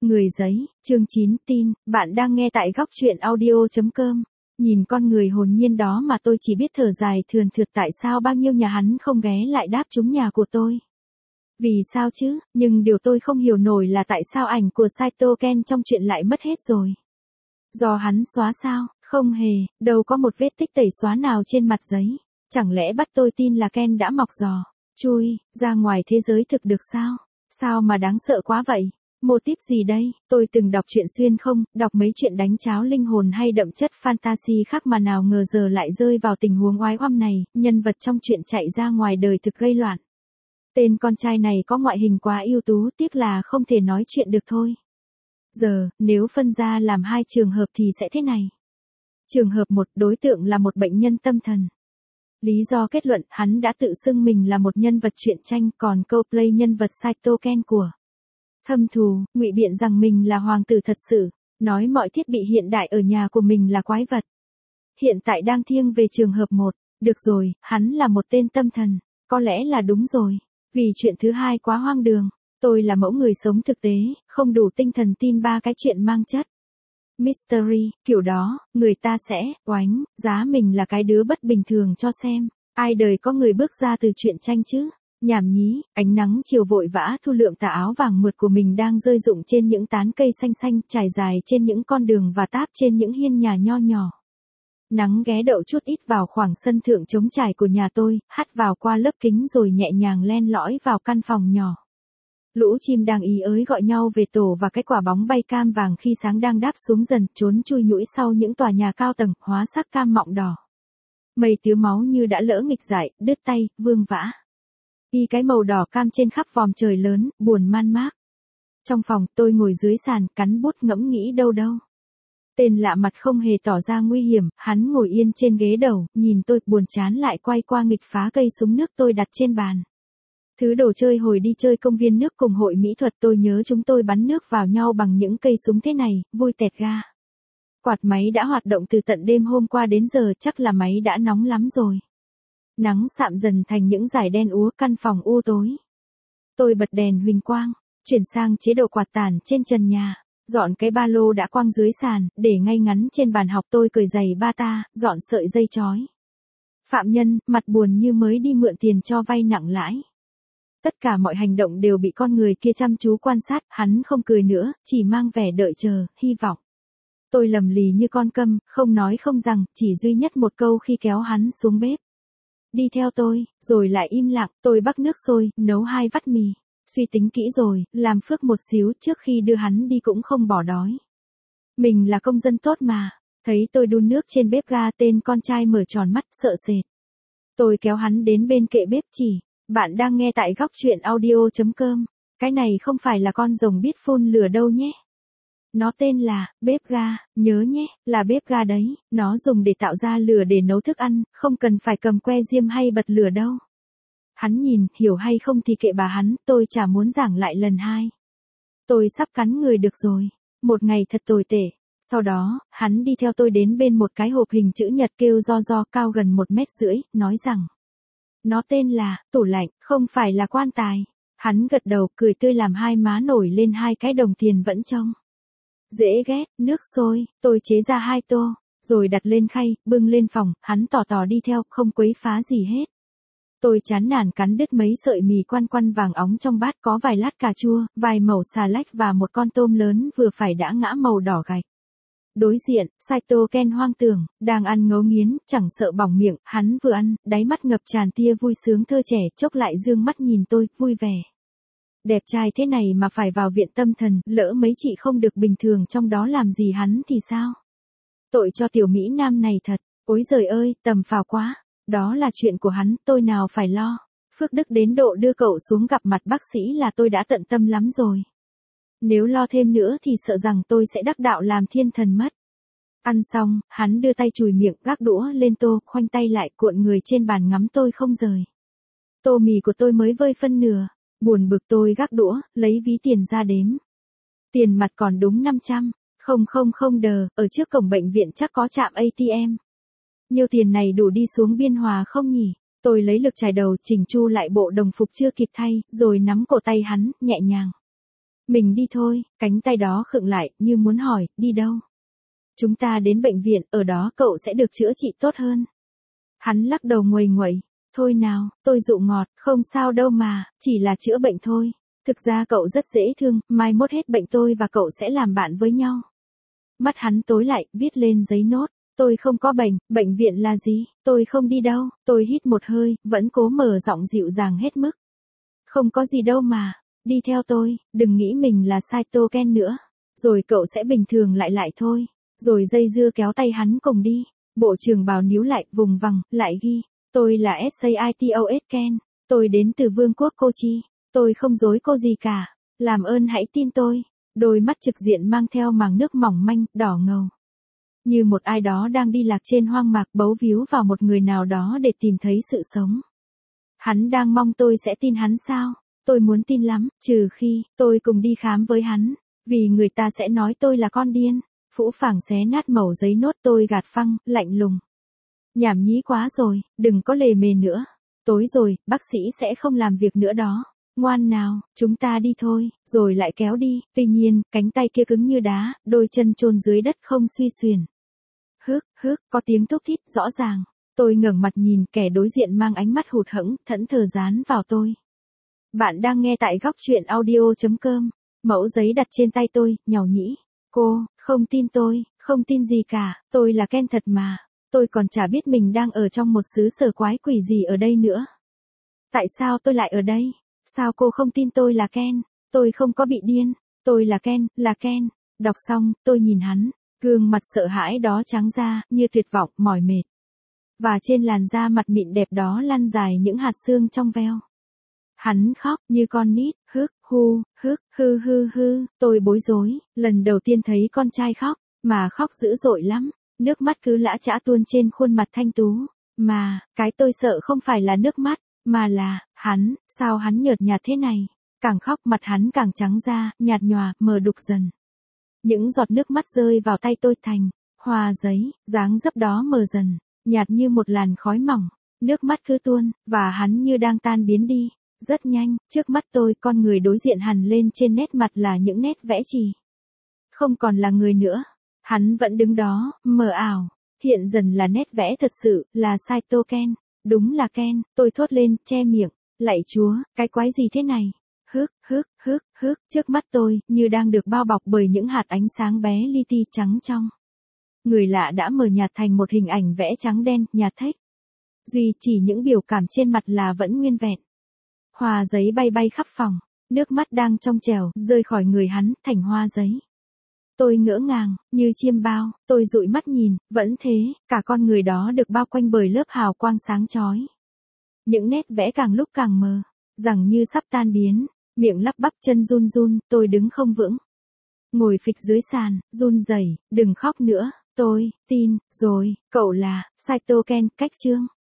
Người giấy, chương 9 tin, bạn đang nghe tại góc truyện audio.com. Nhìn con người hồn nhiên đó mà tôi chỉ biết thở dài thườn thượt tại sao bao nhiêu nhà hắn không ghé lại đáp trúng nhà của tôi. Vì sao chứ, nhưng điều tôi không hiểu nổi là tại sao ảnh của Saito Ken trong chuyện lại mất hết rồi. Do hắn xóa sao, không hề, đâu có một vết tích tẩy xóa nào trên mặt giấy. Chẳng lẽ bắt tôi tin là Ken đã mọc giò, chui, ra ngoài thế giới thực được sao? Sao mà đáng sợ quá vậy? Mô típ gì đây? Tôi từng đọc truyện xuyên không, đọc mấy chuyện đánh cháo linh hồn hay đậm chất fantasy khác mà nào ngờ giờ lại rơi vào tình huống oái oăm này, nhân vật trong truyện chạy ra ngoài đời thực gây loạn. Tên con trai này có ngoại hình quá ưu tú, tiếc là không thể nói chuyện được thôi. Giờ, nếu phân ra làm hai trường hợp thì sẽ thế này. Trường hợp 1, đối tượng là một bệnh nhân tâm thần. Lý do kết luận, hắn đã tự xưng mình là một nhân vật truyện tranh, còn cosplay nhân vật Saito Ken của Thâm Thù, ngụy biện rằng mình là hoàng tử thật sự, nói mọi thiết bị hiện đại ở nhà của mình là quái vật. Hiện tại đang thiêng về trường hợp 1, được rồi, hắn là một tên tâm thần, có lẽ là đúng rồi, vì chuyện thứ hai quá hoang đường, tôi là mẫu người sống thực tế, không đủ tinh thần tin ba cái chuyện mang chất mystery, kiểu đó, người ta sẽ oánh, giá mình là cái đứa bất bình thường cho xem, ai đời có người bước ra từ truyện tranh chứ. Nhảm nhí, ánh nắng chiều vội vã thu lượm tà áo vàng mượt của mình đang rơi rụng trên những tán cây xanh xanh trải dài trên những con đường và táp trên những hiên nhà nho nhỏ. Nắng ghé đậu chút ít vào khoảng sân thượng trống trải của nhà tôi, hắt vào qua lớp kính rồi nhẹ nhàng len lỏi vào căn phòng nhỏ. Lũ chim đang ý ới gọi nhau về tổ và cái quả bóng bay cam vàng khi sáng đang đáp xuống dần trốn chui nhũi sau những tòa nhà cao tầng hóa sắc cam mọng đỏ. Mây tía máu như đã lỡ nghịch dại, đứt tay, vương vã. Y cái màu đỏ cam trên khắp vòm trời lớn, buồn man mác. Trong phòng, tôi ngồi dưới sàn, cắn bút ngẫm nghĩ đâu. Tên lạ mặt không hề tỏ ra nguy hiểm, hắn ngồi yên trên ghế đầu, nhìn tôi, buồn chán lại quay qua nghịch phá cây súng nước tôi đặt trên bàn. Thứ đồ chơi hồi đi chơi công viên nước cùng hội mỹ thuật tôi nhớ chúng tôi bắn nước vào nhau bằng những cây súng thế này, vui tẹt ga. Quạt máy đã hoạt động từ tận đêm hôm qua đến giờ, chắc là máy đã nóng lắm rồi. Nắng sạm dần thành những dải đen úa, căn phòng u tối. Tôi bật đèn huỳnh quang, chuyển sang chế độ quạt tản trên trần nhà, dọn cái ba lô đã quăng dưới sàn, để ngay ngắn trên bàn học. Tôi cởi giày bata, dọn sợi dây chói. Phạm nhân, mặt buồn như mới đi mượn tiền cho vay nặng lãi. Tất cả mọi hành động đều bị con người kia chăm chú quan sát, hắn không cười nữa, chỉ mang vẻ đợi chờ, hy vọng. Tôi lầm lì như con câm, không nói không rằng, chỉ duy nhất một câu khi kéo hắn xuống bếp. Đi theo tôi, rồi lại im lặng, tôi bắc nước sôi, nấu 2 vắt mì. Suy tính kỹ rồi, làm phước một xíu trước khi đưa hắn đi cũng không bỏ đói. Mình là công dân tốt mà. Thấy tôi đun nước trên bếp ga, tên con trai mở tròn mắt, sợ sệt. Tôi kéo hắn đến bên kệ bếp chỉ. Bạn đang nghe tại góc truyện audio.com. Cái này không phải là con rồng biết phun lửa đâu nhé. Nó tên là, bếp ga, nhớ nhé, là bếp ga đấy, nó dùng để tạo ra lửa để nấu thức ăn, không cần phải cầm que diêm hay bật lửa đâu. Hắn nhìn, hiểu hay không thì kệ bà hắn, tôi chả muốn giảng lại lần 2. Tôi sắp cắn người được rồi, một ngày thật tồi tệ. Sau đó, hắn đi theo tôi đến bên một cái hộp hình chữ nhật kêu do cao gần 1,5 mét, nói rằng nó tên là, tủ lạnh, không phải là quan tài. Hắn gật đầu, cười tươi làm hai má nổi lên 2 cái đồng tiền vẫn trông dễ ghét. Nước sôi, tôi chế ra 2 tô, rồi đặt lên khay, bưng lên phòng, hắn tỏ đi theo, không quấy phá gì hết. Tôi chán nản cắn đứt mấy sợi mì quăn vàng óng trong bát, có vài lát cà chua, vài mẩu xà lách và một con tôm lớn vừa phải đã ngã màu đỏ gạch. Đối diện, Saito Ken hoang tưởng, đang ăn ngấu nghiến, chẳng sợ bỏng miệng, hắn vừa ăn, đáy mắt ngập tràn tia vui sướng thơ trẻ, chốc lại dương mắt nhìn tôi, vui vẻ. Đẹp trai thế này mà phải vào viện tâm thần, lỡ mấy chị không được bình thường trong đó làm gì hắn thì sao? Tội cho tiểu Mỹ Nam này thật, ối giời ơi, tầm phào quá. Đó là chuyện của hắn, tôi nào phải lo. Phước đức đến độ đưa cậu xuống gặp mặt bác sĩ là tôi đã tận tâm lắm rồi. Nếu lo thêm nữa thì sợ rằng tôi sẽ đắc đạo làm thiên thần mất. Ăn xong, hắn đưa tay chùi miệng, gác đũa lên tô, khoanh tay lại, cuộn người trên bàn ngắm tôi không rời. Tô mì của tôi mới vơi phân nửa. Buồn bực tôi gác đũa, lấy ví tiền ra đếm. Tiền mặt còn đúng 500. Không đờ, ở trước cổng bệnh viện chắc có trạm ATM. Nhiêu tiền này đủ đi xuống Biên Hòa không nhỉ? Tôi lấy lực chải đầu, chỉnh chu lại bộ đồng phục chưa kịp thay, rồi nắm cổ tay hắn, nhẹ nhàng Mình đi thôi, cánh tay đó khựng lại, như muốn hỏi, đi đâu? Chúng ta đến bệnh viện, ở đó cậu sẽ được chữa trị tốt hơn. Hắn lắc đầu nguầy nguậy, thôi nào, tôi dụ ngọt, không sao đâu mà, chỉ là chữa bệnh thôi. Thực ra cậu rất dễ thương, mai mốt hết bệnh tôi và cậu sẽ làm bạn với nhau. Mắt hắn tối lại, viết lên giấy nốt. Tôi không có bệnh, bệnh viện là gì, tôi không đi đâu, tôi hít một hơi, vẫn cố mở giọng dịu dàng hết mức. Không có gì đâu mà, đi theo tôi, đừng nghĩ mình là Saito Ken nữa. Rồi cậu sẽ bình thường lại thôi. Rồi dây dưa kéo tay hắn cùng đi. Bộ trưởng bào níu lại, vùng vằng, lại ghi. Tôi là Saitos Ken. Tôi đến từ vương quốc Kochi. Tôi không dối cô gì cả. Làm ơn hãy tin tôi. Đôi mắt trực diện mang theo màng nước mỏng manh, đỏ ngầu. Như một ai đó đang đi lạc trên hoang mạc bấu víu vào một người nào đó để tìm thấy sự sống. Hắn đang mong tôi sẽ tin hắn sao? Tôi muốn tin lắm, trừ khi tôi cùng đi khám với hắn. Vì người ta sẽ nói tôi là con điên. Phũ phàng xé nát mẩu giấy nốt tôi gạt phăng, lạnh lùng. Nhảm nhí quá rồi, đừng có lề mề nữa. Tối rồi, bác sĩ sẽ không làm việc nữa đó. Ngoan nào, chúng ta đi thôi, rồi lại kéo đi. Tuy nhiên, cánh tay kia cứng như đá, đôi chân chôn dưới đất không suy xuyển. Có tiếng thúc thít rõ ràng. Tôi ngẩng mặt nhìn kẻ đối diện mang ánh mắt hụt hẫng, thẫn thờ dán vào tôi. Bạn đang nghe tại góc truyện audio.com. Mẫu giấy đặt trên tay tôi, nhàu nhĩ. Cô, không tin tôi, không tin gì cả, tôi là Ken thật mà. Tôi còn chả biết mình đang ở trong một xứ sở quái quỷ gì ở đây nữa. Tại sao tôi lại ở đây? Sao cô không tin tôi là Ken? Tôi không có bị điên. Tôi là Ken, là Ken. Đọc xong, tôi nhìn hắn. Gương mặt sợ hãi đó trắng ra, như tuyệt vọng, mỏi mệt. Và trên làn da mặt mịn đẹp đó lăn dài những hạt xương trong veo. Hắn khóc như con nít, hư, tôi bối rối, lần đầu tiên thấy con trai khóc, mà khóc dữ dội lắm, nước mắt cứ lã chã tuôn trên khuôn mặt thanh tú, mà, cái tôi sợ không phải là nước mắt, mà là, hắn, sao hắn nhợt nhạt thế này, càng khóc mặt hắn càng trắng ra, nhạt nhòa, mờ đục dần. Những giọt nước mắt rơi vào tay tôi thành, hoa giấy, dáng dấp đó mờ dần, nhạt như một làn khói mỏng, nước mắt cứ tuôn, và hắn như đang tan biến đi. Rất nhanh, trước mắt tôi con người đối diện hằn lên trên nét mặt là những nét vẽ chì. Không còn là người nữa. Hắn vẫn đứng đó, mờ ảo. Hiện dần là nét vẽ thật sự, là Saito Ken. Đúng là Ken, tôi thốt lên, che miệng. Lạy Chúa, cái quái gì thế này? Trước mắt tôi, như đang được bao bọc bởi những hạt ánh sáng bé li ti trắng trong. Người lạ đã mờ nhạt thành một hình ảnh vẽ trắng đen, nhạt thếch. Duy chỉ những biểu cảm trên mặt là vẫn nguyên vẹn. Hoa giấy bay bay khắp phòng, nước mắt đang trong trèo, rơi khỏi người hắn, thành hoa giấy. Tôi ngỡ ngàng, như chiêm bao, tôi dụi mắt nhìn, vẫn thế, cả con người đó được bao quanh bởi lớp hào quang sáng chói. Những nét vẽ càng lúc càng mờ, rằng như sắp tan biến, miệng lắp bắp chân run run, tôi đứng không vững. Ngồi phịch dưới sàn, run rẩy, đừng khóc nữa, tôi, tin, rồi, cậu là, Saito Ken, cách chương.